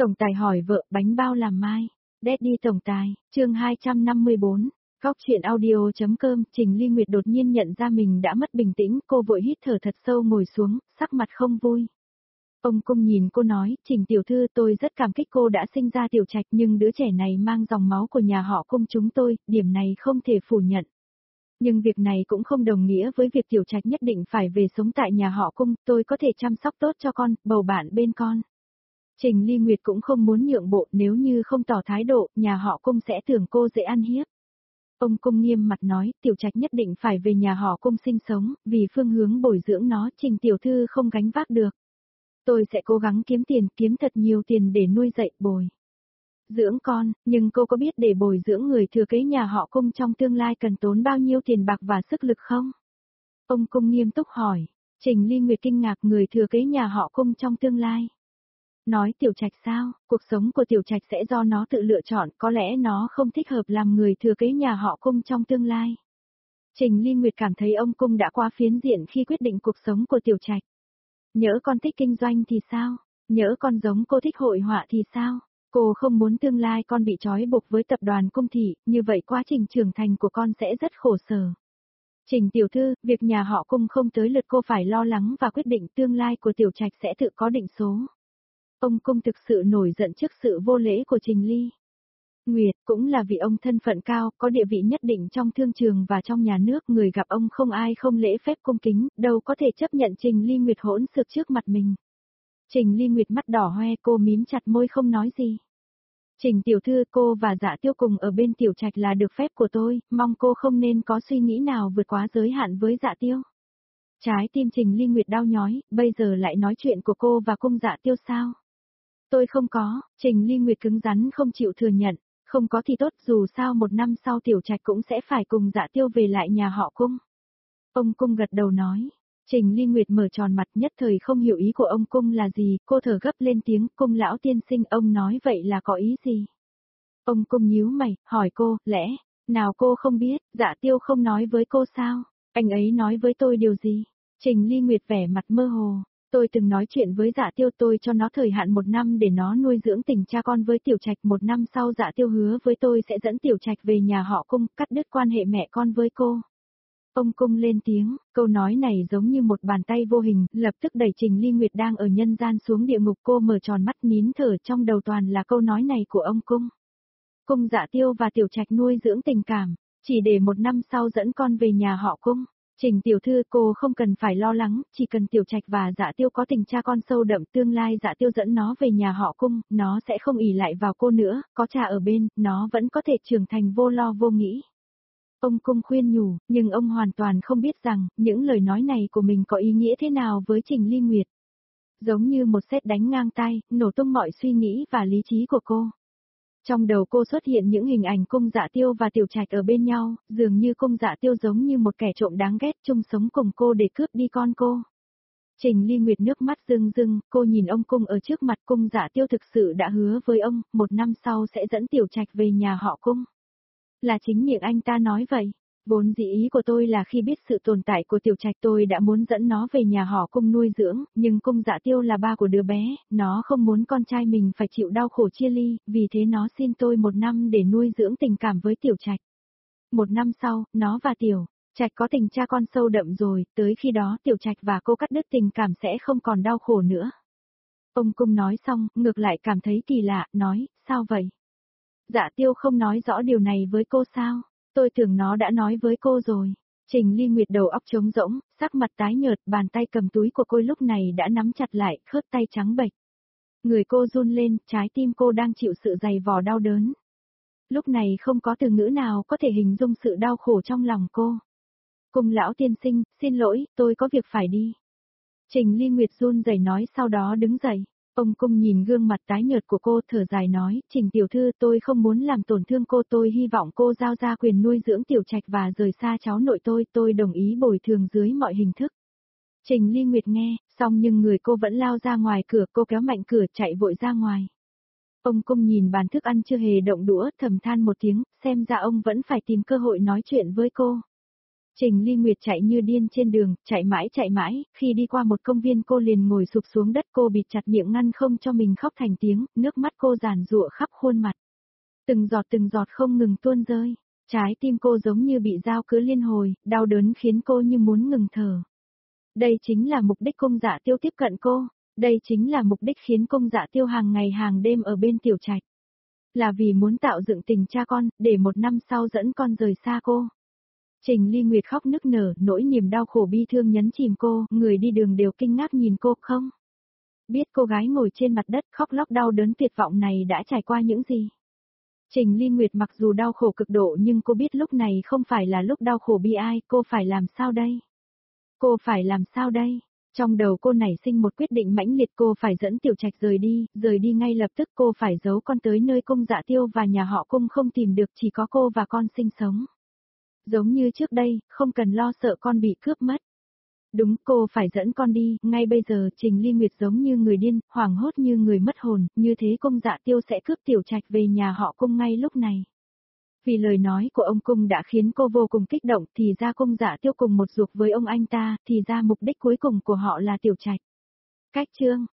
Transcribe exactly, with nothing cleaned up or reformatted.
Tổng tài hỏi vợ, bánh bao làm mai. Daddy tổng tài, chương hai trăm năm mươi bốn. Góc chuyện audio.com, Trình Ly Nguyệt đột nhiên nhận ra mình đã mất bình tĩnh, cô vội hít thở thật sâu ngồi xuống, sắc mặt không vui. Ông Cung nhìn cô nói, Trình tiểu thư, tôi rất cảm kích cô đã sinh ra Tiểu Trạch, nhưng đứa trẻ này mang dòng máu của nhà họ Cung chúng tôi, điểm này không thể phủ nhận. Nhưng việc này cũng không đồng nghĩa với việc Tiểu Trạch nhất định phải về sống tại nhà họ Cung, tôi có thể chăm sóc tốt cho con, bầu bạn bên con. Trình Ly Nguyệt cũng không muốn nhượng bộ, nếu như không tỏ thái độ, nhà họ Cung sẽ tưởng cô dễ ăn hiếp. Ông Cung nghiêm mặt nói, Tiểu Trạch nhất định phải về nhà họ Cung sinh sống, vì phương hướng bồi dưỡng nó, Trình tiểu thư không gánh vác được. Tôi sẽ cố gắng kiếm tiền, kiếm thật nhiều tiền để nuôi dạy, bồi dưỡng con, nhưng cô có biết để bồi dưỡng người thừa kế nhà họ Cung trong tương lai cần tốn bao nhiêu tiền bạc và sức lực không? Ông Cung nghiêm túc hỏi. Trình Ly Nguyệt kinh ngạc, người thừa kế nhà họ Cung trong tương lai. Nói Tiểu Trạch sao, cuộc sống của Tiểu Trạch sẽ do nó tự lựa chọn, có lẽ nó không thích hợp làm người thừa kế nhà họ Cung trong tương lai. Trình Ly Nguyệt cảm thấy ông Cung đã quá phiến diện khi quyết định cuộc sống của Tiểu Trạch. Nhỡ con thích kinh doanh thì sao? Nhỡ con giống cô thích hội họa thì sao? Cô không muốn tương lai con bị trói buộc với tập đoàn Cung thị, như vậy quá trình trưởng thành của con sẽ rất khổ sở. Trình tiểu thư, việc nhà họ Cung không tới lượt cô phải lo lắng và quyết định, tương lai của Tiểu Trạch sẽ tự có định số. Ông Cung thực sự nổi giận trước sự vô lễ của Trình Ly Nguyệt, cũng là vì ông thân phận cao, có địa vị nhất định trong thương trường và trong nhà nước, người gặp ông không ai không lễ phép cung kính, đâu có thể chấp nhận Trình Ly Nguyệt hỗn xược trước mặt mình. Trình Ly Nguyệt mắt đỏ hoe, cô mím chặt môi không nói gì. Trình tiểu thư, cô và Dạ Tiêu cùng ở bên Tiểu Trạch là được phép của tôi, mong cô không nên có suy nghĩ nào vượt quá giới hạn với Dạ Tiêu. Trái tim Trình Ly Nguyệt đau nhói, bây giờ lại nói chuyện của cô và Cung Dạ Tiêu sao? Tôi không có, Trình Ly Nguyệt cứng rắn không chịu thừa nhận, không có thì tốt, dù sao một năm sau Tiểu Trạch cũng sẽ phải cùng Dạ Tiêu về lại nhà họ Cung. Ông Cung gật đầu nói. Trình Ly Nguyệt mở tròn mặt, nhất thời không hiểu ý của ông Cung là gì, cô thở gấp lên tiếng, Cung lão tiên sinh, ông nói vậy là có ý gì? Ông Cung nhíu mày, hỏi cô, lẽ nào cô không biết, Dạ Tiêu không nói với cô sao? Anh ấy nói với tôi điều gì? Trình Ly Nguyệt vẻ mặt mơ hồ. Tôi từng nói chuyện với Dạ Tiêu, tôi cho nó thời hạn một năm để nó nuôi dưỡng tình cha con với Tiểu Trạch, một năm sau Dạ Tiêu hứa với tôi sẽ dẫn Tiểu Trạch về nhà họ Cung, cắt đứt quan hệ mẹ con với cô. Ông Cung lên tiếng, câu nói này giống như một bàn tay vô hình, lập tức đẩy Trình Ly Nguyệt đang ở nhân gian xuống địa ngục, cô mở tròn mắt nín thở, trong đầu toàn là câu nói này của ông Cung. Cung Dạ Tiêu và Tiểu Trạch nuôi dưỡng tình cảm, chỉ để một năm sau dẫn con về nhà họ Cung. Trình tiểu thư, cô không cần phải lo lắng, chỉ cần Tiểu Trạch và Dạ Tiêu có tình cha con sâu đậm, tương lai Dạ Tiêu dẫn nó về nhà họ Cung, nó sẽ không ỷ lại vào cô nữa, có cha ở bên, nó vẫn có thể trưởng thành vô lo vô nghĩ. Ông Cung khuyên nhủ, nhưng ông hoàn toàn không biết rằng, những lời nói này của mình có ý nghĩa thế nào với Trình Ly Nguyệt. Giống như một sét đánh ngang tai, nổ tung mọi suy nghĩ và lý trí của cô. Trong đầu cô xuất hiện những hình ảnh Cung Dạ Tiêu và Tiểu Trạch ở bên nhau, dường như Cung Dạ Tiêu giống như một kẻ trộm đáng ghét chung sống cùng cô để cướp đi con cô. Trình Ly Nguyệt nước mắt rưng rưng, cô nhìn ông Cung ở trước mặt, Cung Dạ Tiêu thực sự đã hứa với ông, một năm sau sẽ dẫn Tiểu Trạch về nhà họ Cung. Là chính miệng anh ta nói vậy. Vốn dĩ ý của tôi là khi biết sự tồn tại của Tiểu Trạch tôi đã muốn dẫn nó về nhà họ Cung nuôi dưỡng, nhưng Cung Dạ Tiêu là ba của đứa bé, nó không muốn con trai mình phải chịu đau khổ chia ly, vì thế nó xin tôi một năm để nuôi dưỡng tình cảm với Tiểu Trạch. Một năm sau, nó và Tiểu Trạch có tình cha con sâu đậm rồi, tới khi đó Tiểu Trạch và cô cắt đứt tình cảm sẽ không còn đau khổ nữa. Ông Cung nói xong, ngược lại cảm thấy kỳ lạ, nói, sao vậy? Dạ Tiêu không nói rõ điều này với cô sao? Tôi tưởng nó đã nói với cô rồi. Trình Ly Nguyệt đầu óc trống rỗng, sắc mặt tái nhợt, bàn tay cầm túi của cô lúc này đã nắm chặt lại, khớp tay trắng bệch. Người cô run lên, trái tim cô đang chịu sự dày vò đau đớn. Lúc này không có từ ngữ nào có thể hình dung sự đau khổ trong lòng cô. Cung lão tiên sinh, xin lỗi, tôi có việc phải đi. Trình Ly Nguyệt run rẩy nói, sau đó đứng dậy. Ông Cung nhìn gương mặt tái nhợt của cô, thở dài nói, Trình tiểu thư, tôi không muốn làm tổn thương cô, tôi hy vọng cô giao ra quyền nuôi dưỡng Tiểu Trạch và rời xa cháu nội tôi, tôi đồng ý bồi thường dưới mọi hình thức. Trình Ly Nguyệt nghe, xong nhưng người cô vẫn lao ra ngoài cửa, cô kéo mạnh cửa chạy vội ra ngoài. Ông Cung nhìn bàn thức ăn chưa hề động đũa, thầm than một tiếng, xem ra ông vẫn phải tìm cơ hội nói chuyện với cô. Trình Ly Nguyệt chạy như điên trên đường, chạy mãi chạy mãi, khi đi qua một công viên cô liền ngồi sụp xuống đất, cô bịt chặt miệng ngăn không cho mình khóc thành tiếng, nước mắt cô giàn giụa khắp khuôn mặt. Từng giọt từng giọt không ngừng tuôn rơi, trái tim cô giống như bị dao cứa liên hồi, đau đớn khiến cô như muốn ngừng thở. Đây chính là mục đích Cung Dạ Tiêu tiếp cận cô, đây chính là mục đích khiến Cung Dạ Tiêu hàng ngày hàng đêm ở bên Tiểu Trạch. Là vì muốn tạo dựng tình cha con, để một năm sau dẫn con rời xa cô. Trình Ly Nguyệt khóc nức nở, nỗi niềm đau khổ bi thương nhấn chìm cô, người đi đường đều kinh ngạc nhìn cô không. Biết cô gái ngồi trên mặt đất khóc lóc đau đớn tuyệt vọng này đã trải qua những gì. Trình Ly Nguyệt mặc dù đau khổ cực độ nhưng cô biết lúc này không phải là lúc đau khổ bi ai, cô phải làm sao đây? Cô phải làm sao đây? Trong đầu cô nảy sinh một quyết định mãnh liệt, cô phải dẫn Tiểu Trạch rời đi, rời đi ngay lập tức, cô phải giấu con tới nơi Cung Dạ Tiêu và nhà họ Cung không tìm được, chỉ có cô và con sinh sống. Giống như trước đây, không cần lo sợ con bị cướp mất. Đúng, cô phải dẫn con đi, ngay bây giờ. Trình Ly Nguyệt giống như người điên, hoảng hốt như người mất hồn, như thế Cung Dạ Tiêu sẽ cướp Tiểu Trạch về nhà họ Cung ngay lúc này. Vì lời nói của ông Cung đã khiến cô vô cùng kích động, thì ra Cung Dạ Tiêu cùng một ruột với ông anh ta, thì ra mục đích cuối cùng của họ là Tiểu Trạch. Cách chương